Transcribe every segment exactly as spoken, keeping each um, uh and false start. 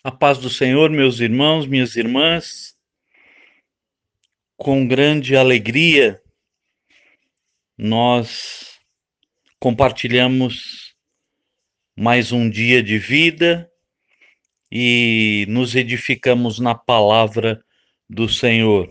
A paz do Senhor, meus irmãos, minhas irmãs, com grande alegria nós compartilhamos mais um dia de vida e nos edificamos na palavra do Senhor.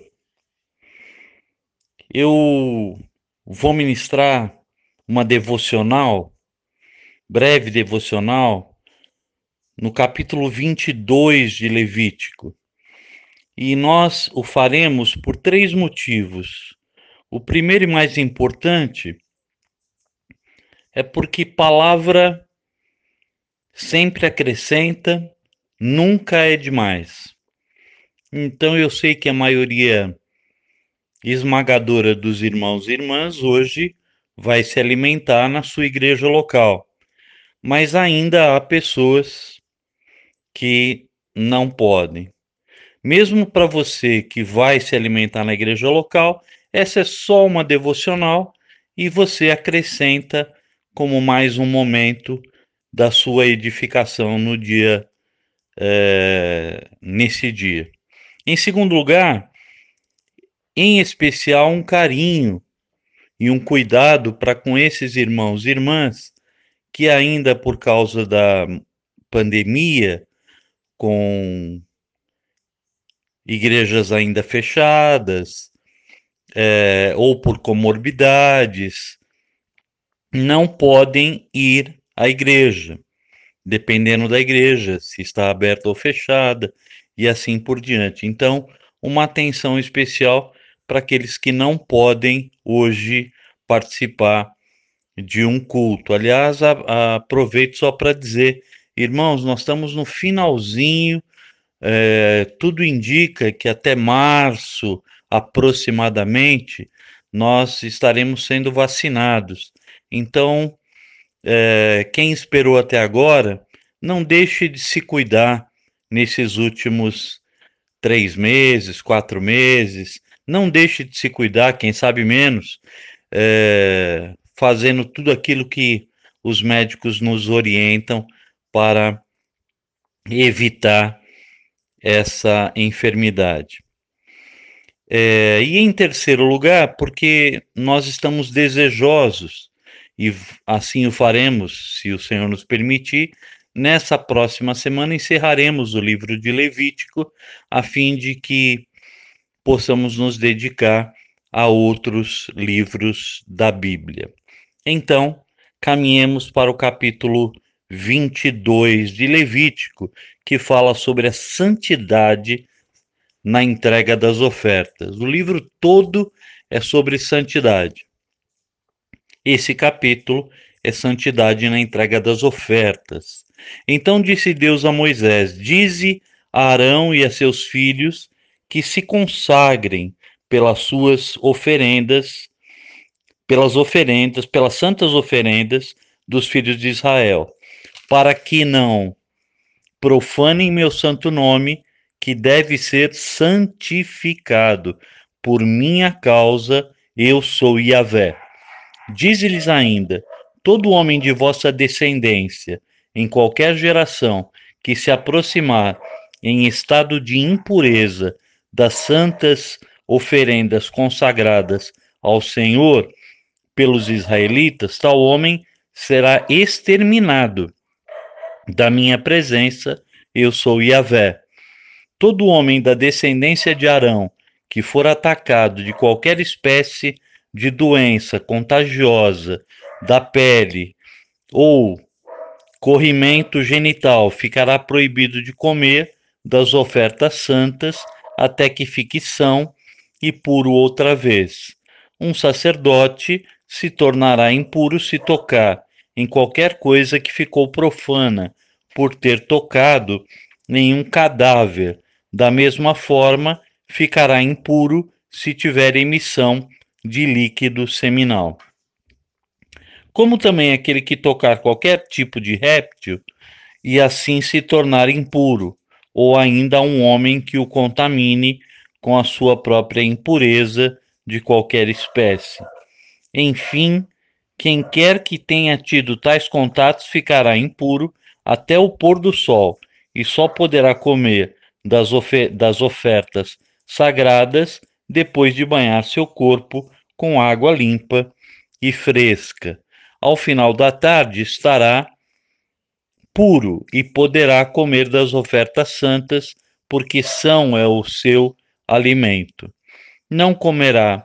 Eu vou ministrar uma devocional, breve devocional, no capítulo vinte e dois de Levítico. E nós o faremos por três motivos. O primeiro e mais importante é porque palavra sempre acrescenta, nunca é demais. Então eu sei que a maioria esmagadora dos irmãos e irmãs hoje vai se alimentar na sua igreja local, mas ainda há pessoas que não podem. Mesmo para você que vai se alimentar na igreja local, essa é só uma devocional e você acrescenta como mais um momento da sua edificação no dia, é, nesse dia. Em segundo lugar, em especial um carinho e um cuidado para com esses irmãos e irmãs que ainda por causa da pandemia, com igrejas ainda fechadas, é, ou por comorbidades, não podem ir à igreja, dependendo da igreja, se está aberta ou fechada, e assim por diante. Então, uma atenção especial para aqueles que não podem hoje participar de um culto. Aliás, a, a, aproveito só para dizer, irmãos, nós estamos no finalzinho, é, tudo indica que até março, aproximadamente, nós estaremos sendo vacinados. Então, é, quem esperou até agora, não deixe de se cuidar nesses últimos três meses, quatro meses. Não deixe de se cuidar, quem sabe menos, é, fazendo tudo aquilo que os médicos nos orientam para evitar essa enfermidade. É, e em terceiro lugar, porque nós estamos desejosos, e assim o faremos, se o Senhor nos permitir, nessa próxima semana encerraremos o livro de Levítico, a fim de que possamos nos dedicar a outros livros da Bíblia. Então, caminhemos para o capítulo vinte e dois de Levítico, que fala sobre a santidade na entrega das ofertas. O livro todo é sobre santidade. Esse capítulo é santidade na entrega das ofertas. Então disse Deus a Moisés: dize a Arão e a seus filhos que se consagrem pelas suas oferendas, pelas oferendas, pelas santas oferendas dos filhos de Israel, para que não profanem meu santo nome, que deve ser santificado. Por minha causa, eu sou Yahvé. Dize-lhes ainda: todo homem de vossa descendência, em qualquer geração, que se aproximar em estado de impureza das santas oferendas consagradas ao Senhor pelos israelitas, tal homem será exterminado da minha presença. Eu sou Yahvé. Todo homem da descendência de Arão que for atacado de qualquer espécie de doença contagiosa da pele ou corrimento genital ficará proibido de comer das ofertas santas até que fique são e puro outra vez. Um sacerdote se tornará impuro se tocar em qualquer coisa que ficou profana por ter tocado em um cadáver. Da mesma forma, ficará impuro se tiver emissão de líquido seminal. Como também aquele que tocar qualquer tipo de réptil e assim se tornar impuro, ou ainda um homem que o contamine com a sua própria impureza de qualquer espécie. Enfim, quem quer que tenha tido tais contatos ficará impuro até o pôr do sol, e só poderá comer das, ofe das ofertas sagradas depois de banhar seu corpo com água limpa e fresca. Ao final da tarde estará puro e poderá comer das ofertas santas, porque são é o seu alimento. Não comerá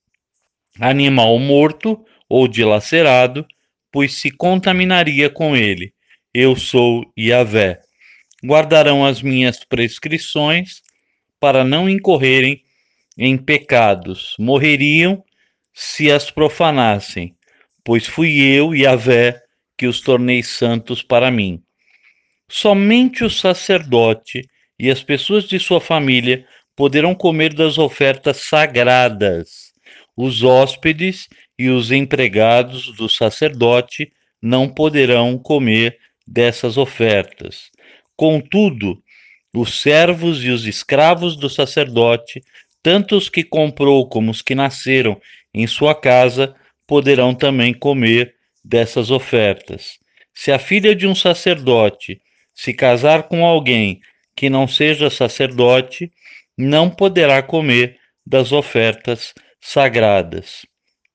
animal morto ou dilacerado, pois se contaminaria com ele. Eu sou Yahvé. Guardarão as minhas prescrições para não incorrerem em pecados. Morreriam se as profanassem, pois fui eu, Yahvé, que os tornei santos para mim. Somente o sacerdote e as pessoas de sua família poderão comer das ofertas sagradas. Os hóspedes e os empregados do sacerdote não poderão comer dessas ofertas. Contudo, os servos e os escravos do sacerdote, tanto os que comprou como os que nasceram em sua casa, poderão também comer dessas ofertas. Se a filha de um sacerdote se casar com alguém que não seja sacerdote, não poderá comer das ofertas sagradas.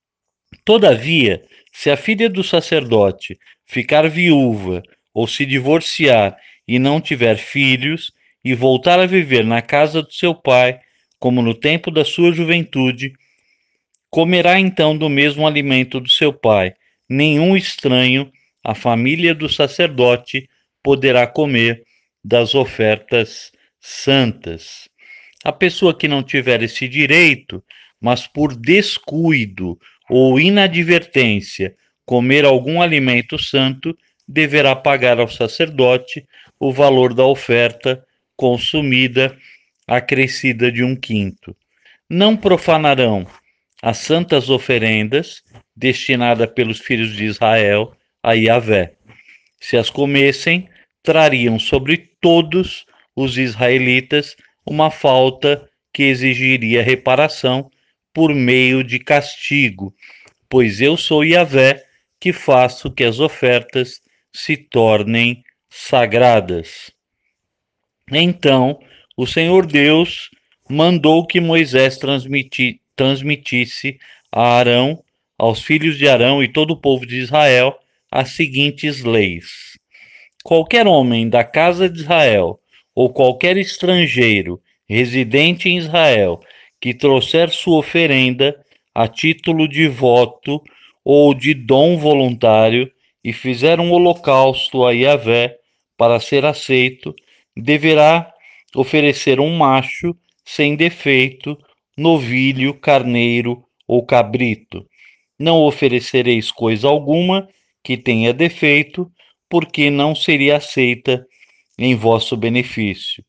Todavia, se a filha do sacerdote ficar viúva ou se divorciar e não tiver filhos, e voltar a viver na casa do seu pai, como no tempo da sua juventude, comerá então do mesmo alimento do seu pai. Nenhum estranho à família do sacerdote poderá comer das ofertas santas. A pessoa que não tiver esse direito, mas por descuido ou inadvertência comer algum alimento santo, deverá pagar ao sacerdote o valor da oferta consumida, acrescida de um quinto. Não profanarão as santas oferendas destinadas pelos filhos de Israel a Yahvé. Se as comessem, trariam sobre todos os israelitas uma falta que exigiria reparação por meio de castigo, pois eu sou Yahvé, que faço que as ofertas se tornem sagradas. Então, o Senhor Deus mandou que Moisés transmiti, transmitisse a Arão, aos filhos de Arão e todo o povo de Israel, as seguintes leis. Qualquer homem da casa de Israel, ou qualquer estrangeiro residente em Israel, que trouxer sua oferenda a título de voto ou de dom voluntário e fizer um holocausto a Yahvé para ser aceito, deverá oferecer um macho sem defeito, novilho, carneiro ou cabrito. Não oferecereis coisa alguma que tenha defeito, porque não seria aceita em vosso benefício.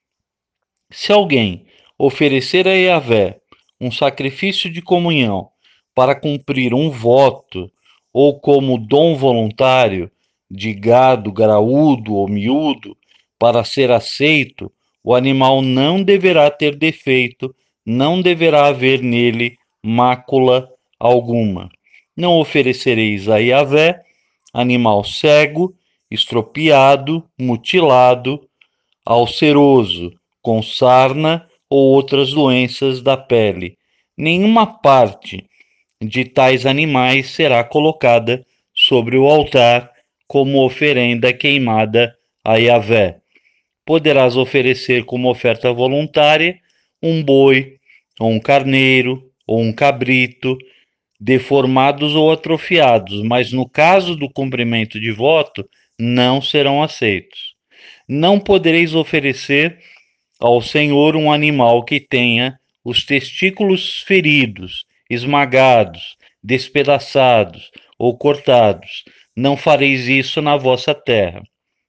Se alguém oferecer a Yahvé um sacrifício de comunhão para cumprir um voto, ou como dom voluntário de gado graúdo ou miúdo, para ser aceito, o animal não deverá ter defeito, não deverá haver nele mácula alguma. Não oferecereis a Yahvé animal cego, estropiado, mutilado, ulceroso, com sarna ou outras doenças da pele. Nenhuma parte de tais animais será colocada sobre o altar como oferenda queimada a Yahvé. Poderás oferecer como oferta voluntária um boi, ou um carneiro, ou um cabrito, deformados ou atrofiados, mas no caso do cumprimento de voto, não serão aceitos. Não podereis oferecer ao Senhor um animal que tenha os testículos feridos, esmagados, despedaçados ou cortados. Não fareis isso na vossa terra.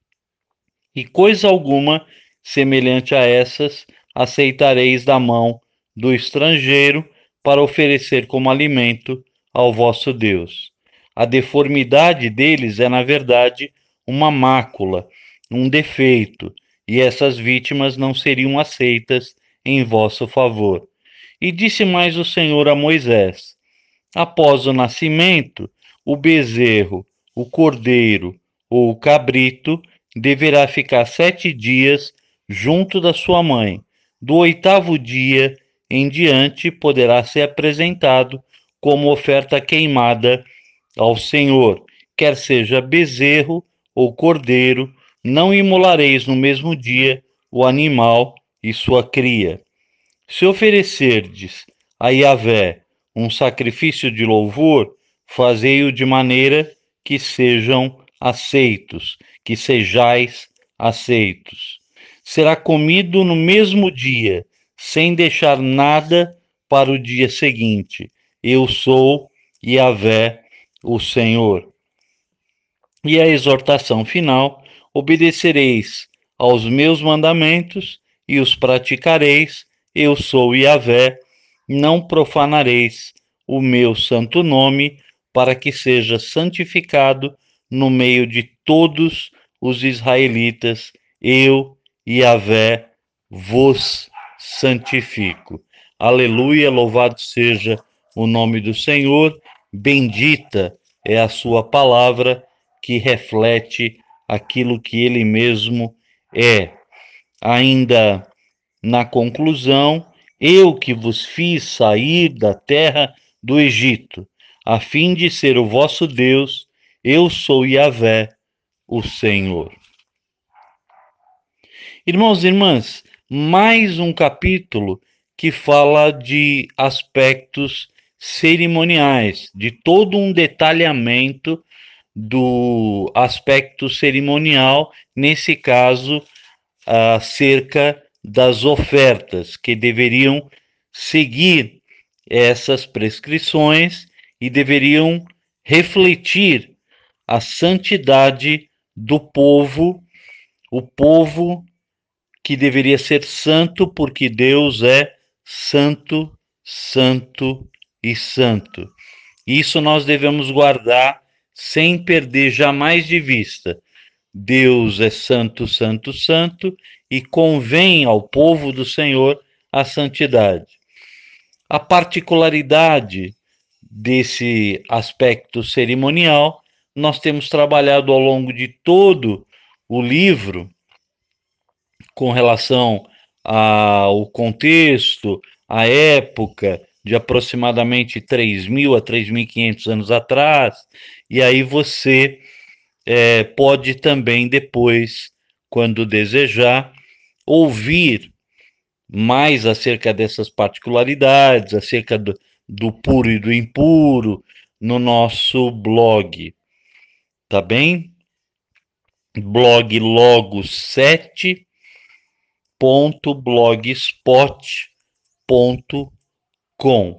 E coisa alguma semelhante a essas aceitareis da mão do estrangeiro para oferecer como alimento ao vosso Deus. A deformidade deles é, na verdade, uma mácula, um defeito, e essas vítimas não seriam aceitas em vosso favor. E disse mais o Senhor a Moisés: após o nascimento, o bezerro, o cordeiro ou o cabrito deverá ficar sete dias junto da sua mãe. Do oitavo dia em diante poderá ser apresentado como oferta queimada ao Senhor, quer seja bezerro ou cordeiro. Não imolareis no mesmo dia o animal e sua cria. Se oferecerdes a Yahvé um sacrifício de louvor, fazei-o de maneira que sejam aceitos, que sejais aceitos. Será comido no mesmo dia, sem deixar nada para o dia seguinte. Eu sou Yahvé, o Senhor. E a exortação final: obedecereis aos meus mandamentos e os praticareis. Eu sou Yahvé, não profanareis o meu santo nome, para que seja santificado no meio de todos os israelitas. Eu, Yahvé, vos santifico. Aleluia, louvado seja o nome do Senhor, bendita é a sua palavra, que reflete aquilo que ele mesmo é. Ainda na conclusão: eu que vos fiz sair da terra do Egito, a fim de ser o vosso Deus, eu sou Yahvé, o Senhor. Irmãos e irmãs, mais um capítulo que fala de aspectos cerimoniais, de todo um detalhamento do aspecto cerimonial, nesse caso, acerca das ofertas, que deveriam seguir essas prescrições e deveriam refletir a santidade do povo, o povo que deveria ser santo, porque Deus é santo, santo e santo. Isso nós devemos guardar sem perder jamais de vista. Deus é santo, santo, santo, e convém ao povo do Senhor a santidade. A particularidade desse aspecto cerimonial, nós temos trabalhado ao longo de todo o livro, com relação ao contexto, à época, de aproximadamente três mil a três mil e quinhentos anos atrás, e aí você é, pode também depois, quando desejar, ouvir mais acerca dessas particularidades, acerca do, do puro e do impuro, no nosso blog, tá bem? Blog logos sete ponto blogspot ponto com.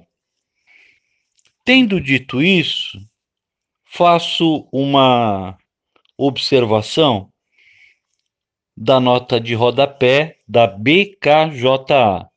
Tendo dito isso, faço uma observação da nota de rodapé da B K J A.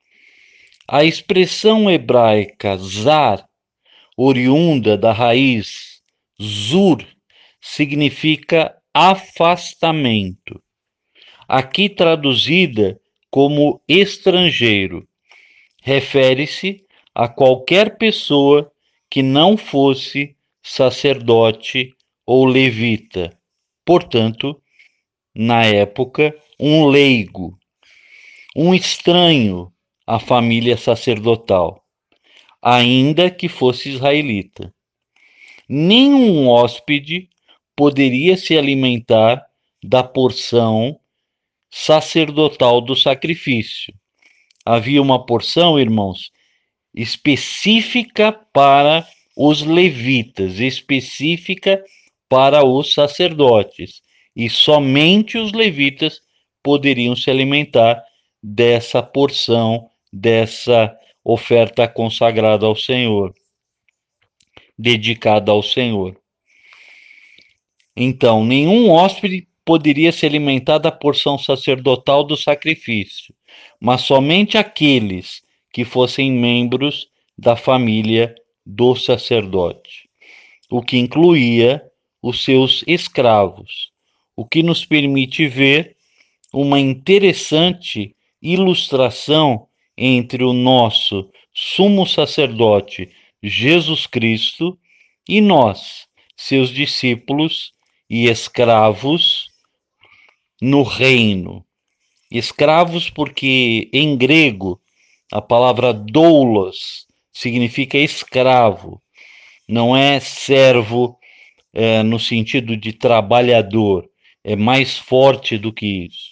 A expressão hebraica zar, oriunda da raiz zur, significa afastamento. Aqui traduzida como estrangeiro, refere-se a qualquer pessoa que não fosse sacerdote ou levita, portanto, na época, um leigo, um estranho à família sacerdotal, ainda que fosse israelita. Nenhum hóspede poderia se alimentar da porção sacerdotal do sacrifício. Havia uma porção, irmãos, específica para os levitas, específica para os sacerdotes, e somente os levitas poderiam se alimentar dessa porção, dessa oferta consagrada ao Senhor, dedicada ao Senhor. Então, nenhum hóspede poderia se alimentar da porção sacerdotal do sacrifício, mas somente aqueles que fossem membros da família do sacerdote, o que incluía os seus escravos, o que nos permite ver uma interessante ilustração entre o nosso sumo sacerdote Jesus Cristo e nós, seus discípulos e escravos, no reino. Escravos porque em grego a palavra doulos significa escravo, não é servo é, no sentido de trabalhador, é mais forte do que isso.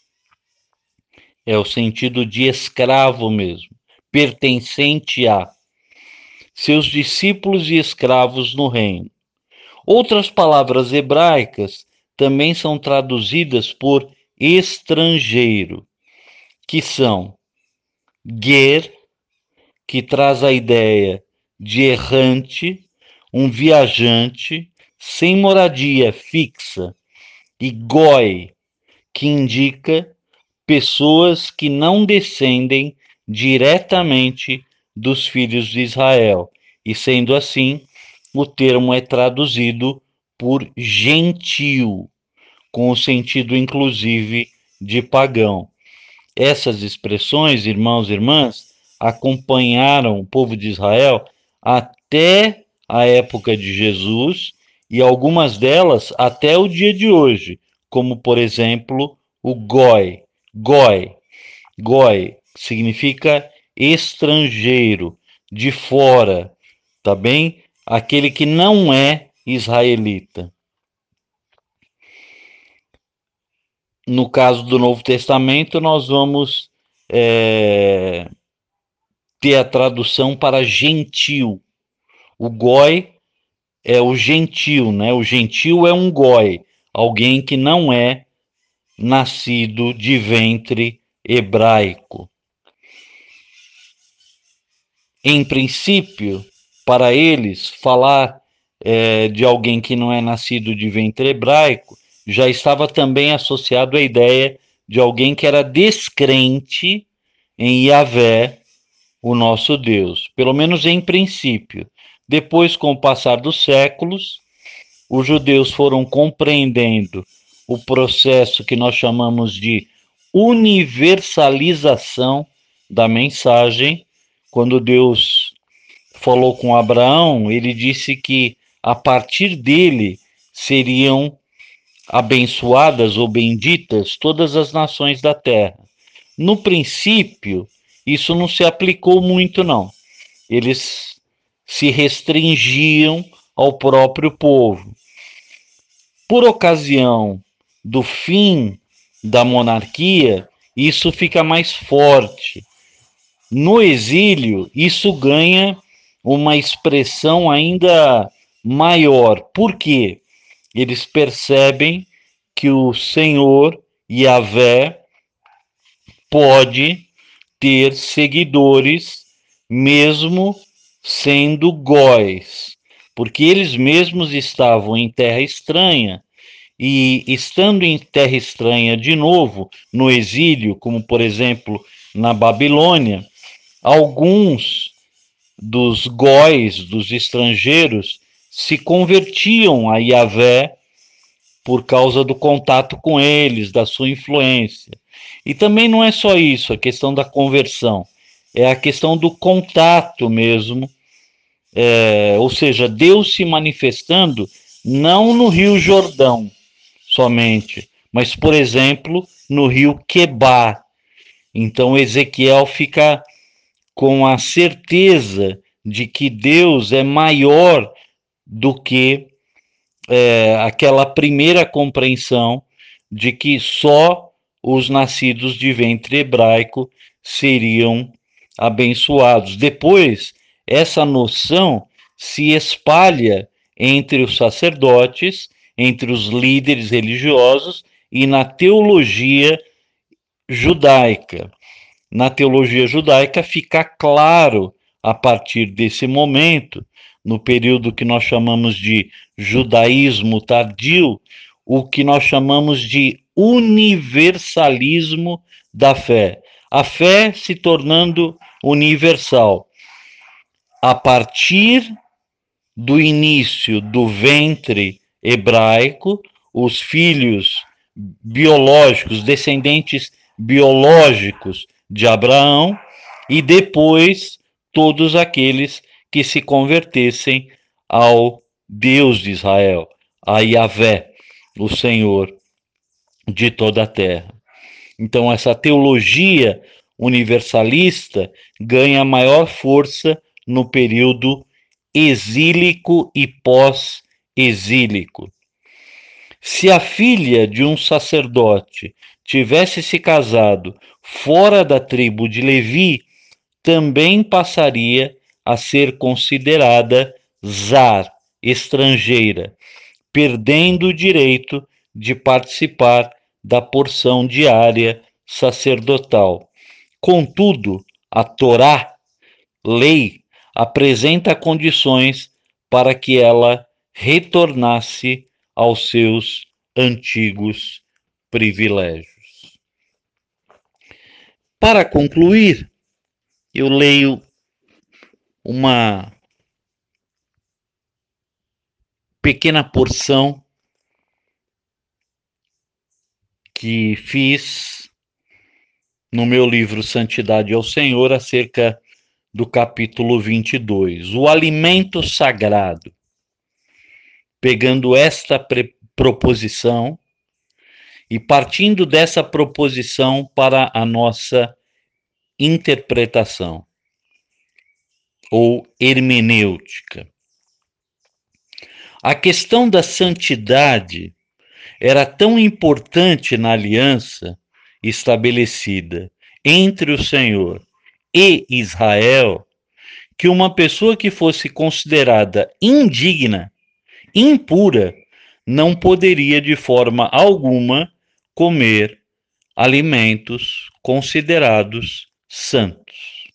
É o sentido de escravo mesmo, pertencente a seus discípulos e escravos no reino. Outras palavras hebraicas também são traduzidas por estrangeiro, que são ger, que traz a ideia de errante, um viajante sem moradia fixa, e goi, que indica pessoas que não descendem diretamente dos filhos de Israel. E sendo assim, o termo é traduzido por gentil, com o sentido inclusive de pagão. Essas expressões, irmãos e irmãs, acompanharam o povo de Israel até a época de Jesus e algumas delas até o dia de hoje, como por exemplo o goi. Goi, goi significa estrangeiro, de fora, tá bem? Aquele que não é israelita. No caso do Novo Testamento, nós vamos é, ter a tradução para gentil. O goi é o gentil, né? O gentil é um goi, alguém que não é nascido de ventre hebraico. Em princípio, para eles, falar é, de alguém que não é nascido de ventre hebraico já estava também associado à ideia de alguém que era descrente em Yahvé, o nosso Deus, pelo menos em princípio. Depois, com o passar dos séculos, os judeus foram compreendendo o processo que nós chamamos de universalização da mensagem. Quando Deus falou com Abraão, ele disse que a partir dele seriam abençoadas ou benditas todas as nações da terra. No princípio, isso não se aplicou muito, não. Eles se restringiam ao próprio povo. Por ocasião do fim da monarquia, isso fica mais forte. No exílio, isso ganha uma expressão ainda maior. Por quê? Eles percebem que o Senhor, Yahvé, pode ter seguidores mesmo sendo góis, porque eles mesmos estavam em terra estranha e estando em terra estranha de novo, no exílio, como por exemplo na Babilônia, alguns dos góis, dos estrangeiros, se convertiam a Yahvé por causa do contato com eles, da sua influência. E também não é só isso, a questão da conversão, é a questão do contato mesmo, é, ou seja, Deus se manifestando não no Rio Jordão somente, mas, por exemplo, no rio Quebar. Então Ezequiel fica com a certeza de que Deus é maior do que é, aquela primeira compreensão de que só os nascidos de ventre hebraico seriam abençoados. Depois, essa noção se espalha entre os sacerdotes, entre os líderes religiosos e na teologia judaica. Na teologia judaica fica claro, a partir desse momento, no período que nós chamamos de judaísmo tardio, o que nós chamamos de universalismo da fé. A fé se tornando universal. A partir do início do ventre hebraico, os filhos biológicos, descendentes biológicos de Abraão, e depois todos aqueles que se convertessem ao Deus de Israel, a Yahvé, o Senhor. de toda a terra. Então, essa teologia universalista ganha maior força no período exílico e pós-exílico. Se a filha de um sacerdote tivesse se casado fora da tribo de Levi, também passaria a ser considerada zar, estrangeira, perdendo o direito de participar da porção diária sacerdotal. Contudo, a Torá, lei, apresenta condições para que ela retornasse aos seus antigos privilégios. Para concluir, eu leio uma pequena porção que fiz no meu livro Santidade ao Senhor, acerca do capítulo vinte e dois, o alimento sagrado. Pegando esta proposição e partindo dessa proposição para a nossa interpretação ou hermenêutica. A questão da santidade era tão importante na aliança estabelecida entre o Senhor e Israel, que uma pessoa que fosse considerada indigna, impura, não poderia de forma alguma comer alimentos considerados santos.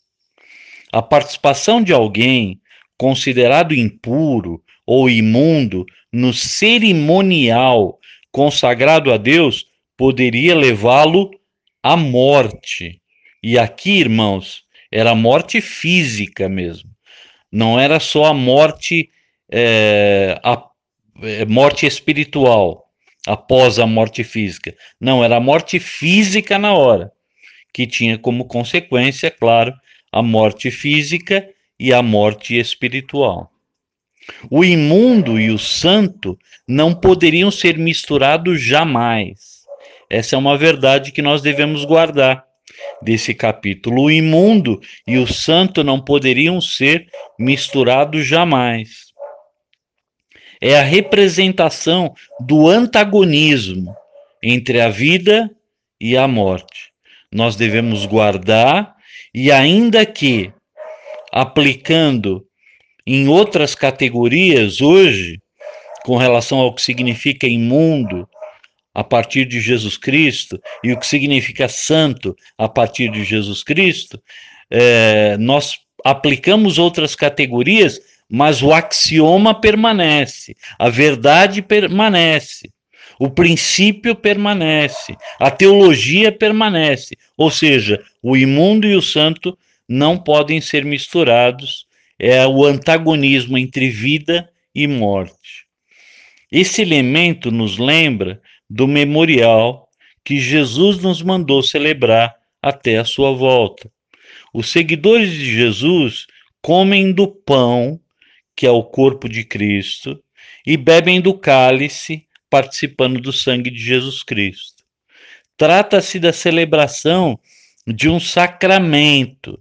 A participação de alguém considerado impuro ou imundo no cerimonial consagrado a Deus poderia levá-lo à morte. E aqui, irmãos, era a morte física mesmo. Não era só a morte, é, a, a morte espiritual após a morte física. Não, era a morte física na hora, que tinha como consequência, claro, a morte física e a morte espiritual. O imundo e o santo não poderiam ser misturados jamais. Essa é uma verdade que nós devemos guardar desse capítulo. O imundo e o santo não poderiam ser misturados jamais. É a representação do antagonismo entre a vida e a morte. Nós devemos guardar, e ainda que aplicando em outras categorias hoje, com relação ao que significa imundo a partir de Jesus Cristo e o que significa santo a partir de Jesus Cristo, é, nós aplicamos outras categorias, mas o axioma permanece, a verdade permanece, o princípio permanece, a teologia permanece, ou seja, o imundo e o santo não podem ser misturados, é o antagonismo entre vida e morte. Esse elemento nos lembra do memorial que Jesus nos mandou celebrar até a sua volta. Os seguidores de Jesus comem do pão, que é o corpo de Cristo, e bebem do cálice, participando do sangue de Jesus Cristo. Trata-se da celebração de um sacramento.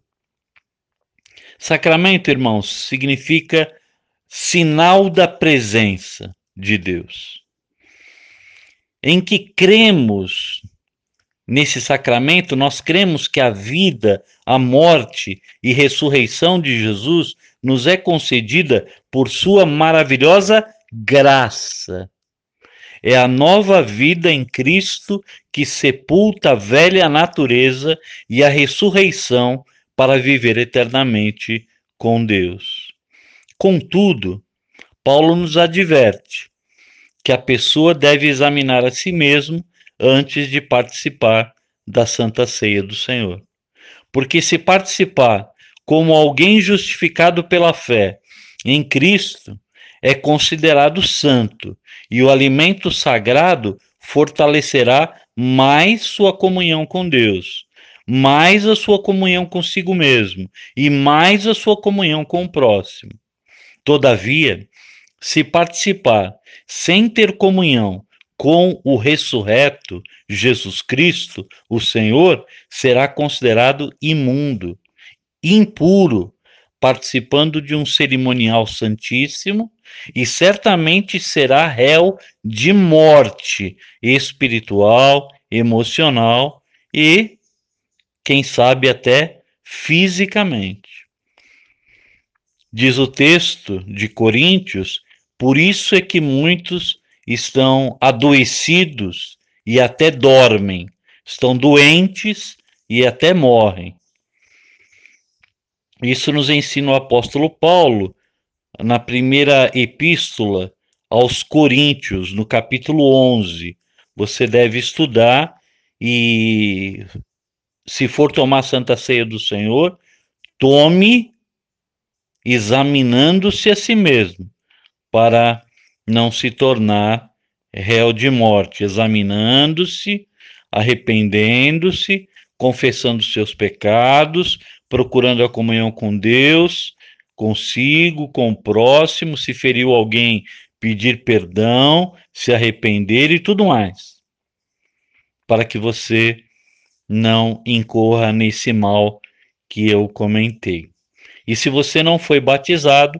Sacramento, irmãos, significa sinal da presença de Deus. Em que cremos nesse sacramento, nós cremos que a vida, a morte e ressurreição de Jesus nos é concedida por sua maravilhosa graça. É a nova vida em Cristo que sepulta a velha natureza e a ressurreição para viver eternamente com Deus. Contudo, Paulo nos adverte que a pessoa deve examinar a si mesmo antes de participar da Santa Ceia do Senhor. Porque se participar como alguém justificado pela fé em Cristo, é considerado santo, e o alimento sagrado fortalecerá mais sua comunhão com Deus, mais a sua comunhão consigo mesmo, e mais a sua comunhão com o próximo. Todavia, se participar sem ter comunhão com o ressurreto, Jesus Cristo, o Senhor, será considerado imundo, impuro, participando de um cerimonial santíssimo, e certamente será réu de morte espiritual, emocional e, quem sabe, até fisicamente. Diz o texto de Coríntios, por isso é que muitos estão adoecidos e até dormem, estão doentes e até morrem. Isso nos ensina o apóstolo Paulo na primeira epístola aos Coríntios, no capítulo onze. Você deve estudar e, se for tomar a Santa Ceia do Senhor, tome examinando-se a si mesmo, para não se tornar réu de morte, examinando-se, arrependendo-se, confessando seus pecados, procurando a comunhão com Deus, consigo, com o próximo, se feriu alguém, pedir perdão, se arrepender e tudo mais, para que você não incorra nesse mal que eu comentei. E se você não foi batizado,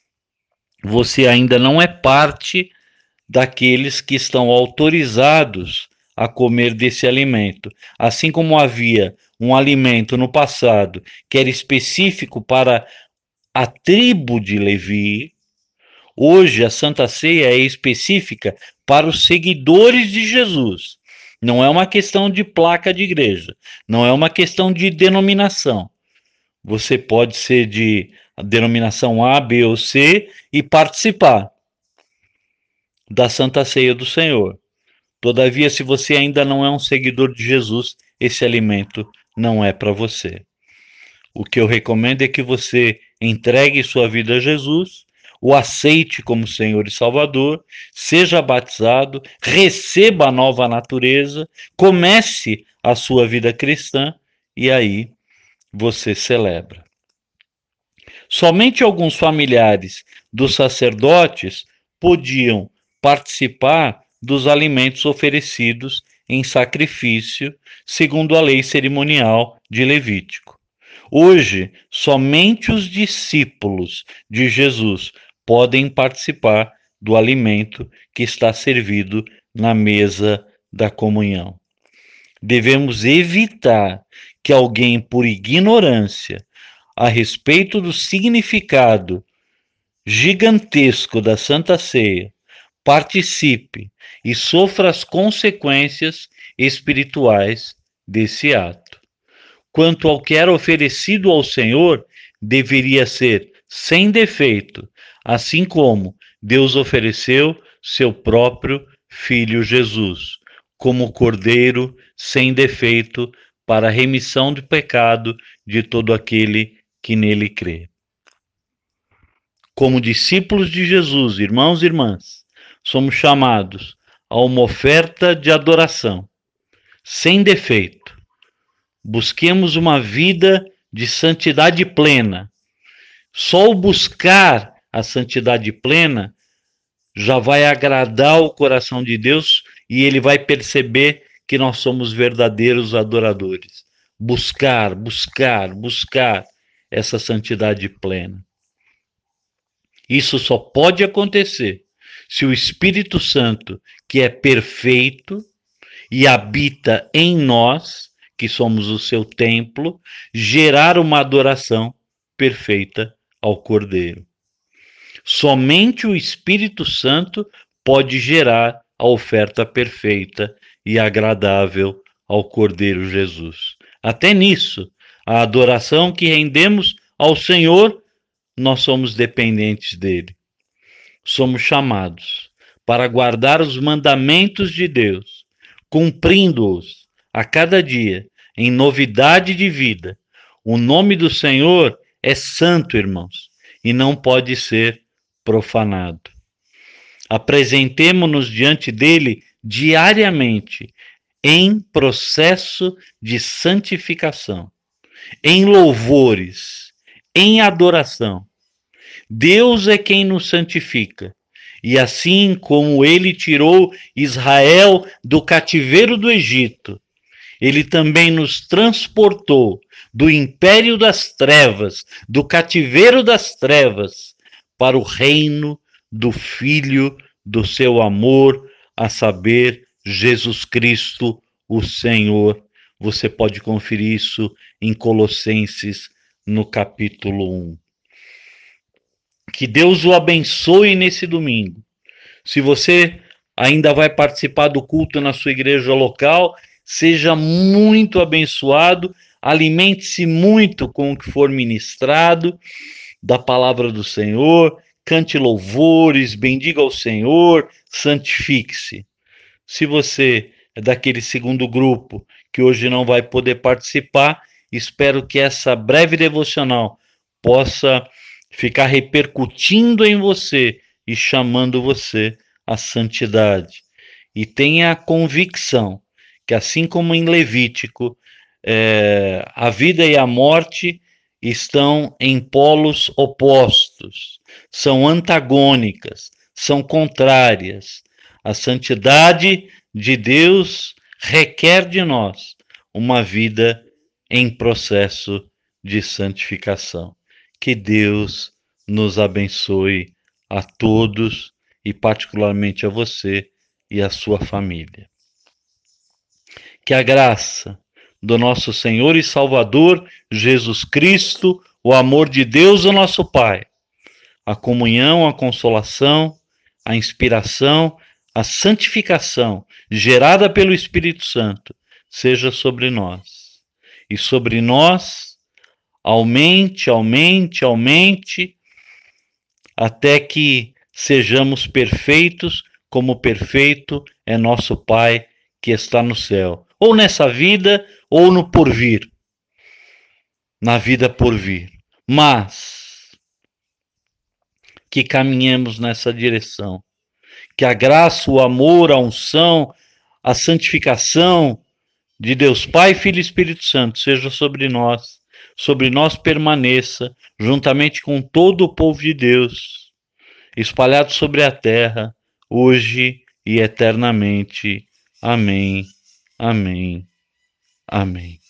você ainda não é parte daqueles que estão autorizados a comer desse alimento. Assim como havia um alimento no passado que era específico para a tribo de Levi, hoje a Santa Ceia é específica para os seguidores de Jesus. Não é uma questão de placa de igreja, não é uma questão de denominação. Você pode ser de denominação A, B ou C e participar da Santa Ceia do Senhor. Todavia, se você ainda não é um seguidor de Jesus, esse alimento não é para você. O que eu recomendo é que você entregue sua vida a Jesus, o aceite como Senhor e Salvador, seja batizado, receba a nova natureza, comece a sua vida cristã e aí você celebra. Somente alguns familiares dos sacerdotes podiam participar dos alimentos oferecidos em sacrifício, segundo a lei cerimonial de Levítico. Hoje, somente os discípulos de Jesus podem participar do alimento que está servido na mesa da comunhão. Devemos evitar que alguém, por ignorância a respeito do significado gigantesco da Santa Ceia, participe e sofra as consequências espirituais desse ato. Quanto ao que era oferecido ao Senhor, deveria ser sem defeito, assim como Deus ofereceu seu próprio Filho Jesus, como Cordeiro sem defeito para a remissão do pecado de todo aquele que nele crê. Como discípulos de Jesus, irmãos e irmãs, somos chamados a uma oferta de adoração, sem defeito. Busquemos uma vida de santidade plena. Só o buscar a santidade plena já vai agradar o coração de Deus e ele vai perceber que nós somos verdadeiros adoradores. Buscar, buscar, buscar essa santidade plena. Isso só pode acontecer se o Espírito Santo, que é perfeito e habita em nós, que somos o seu templo, gerar uma adoração perfeita ao Cordeiro. Somente o Espírito Santo pode gerar a oferta perfeita e agradável ao Cordeiro Jesus. Até nisso, a adoração que rendemos ao Senhor, nós somos dependentes dele. Somos chamados para guardar os mandamentos de Deus, cumprindo-os a cada dia, em novidade de vida. O nome do Senhor é santo, irmãos, e não pode ser profanado. Apresentemo-nos diante dele diariamente, em processo de santificação, em louvores, em adoração. Deus é quem nos santifica, E assim como ele tirou Israel do cativeiro do Egito, ele também nos transportou do império das trevas, do cativeiro das trevas, para o reino do Filho do seu amor, a saber, Jesus Cristo, o Senhor. Você pode conferir isso em Colossenses, no capítulo um. Que Deus o abençoe nesse domingo. Se você ainda vai participar do culto na sua igreja local, seja muito abençoado, alimente-se muito com o que for ministrado da palavra do Senhor, cante louvores, bendiga ao Senhor, santifique-se. Se você é daquele segundo grupo que hoje não vai poder participar, espero que essa breve devocional possa ficar repercutindo em você e chamando você à santidade. E tenha a convicção que, assim como em Levítico, é, a vida e a morte estão em polos opostos, são antagônicas, são contrárias. A santidade de Deus requer de nós uma vida em processo de santificação. Que Deus nos abençoe a todos e particularmente a você e a sua família. Que a graça do nosso Senhor e Salvador Jesus Cristo, o amor de Deus, o nosso Pai, a comunhão, a consolação, a inspiração, a santificação gerada pelo Espírito Santo seja sobre nós. E sobre nós aumente, aumente, aumente, até que sejamos perfeitos, como perfeito é nosso Pai que está no céu. Ou nessa vida, ou no porvir. Na vida por vir. Mas que caminhemos nessa direção. Que a graça, o amor, a unção, a santificação de Deus Pai, Filho e Espírito Santo seja sobre nós, sobre nós permaneça, juntamente com todo o povo de Deus, espalhado sobre a terra, hoje e eternamente. Amém, amém, amém.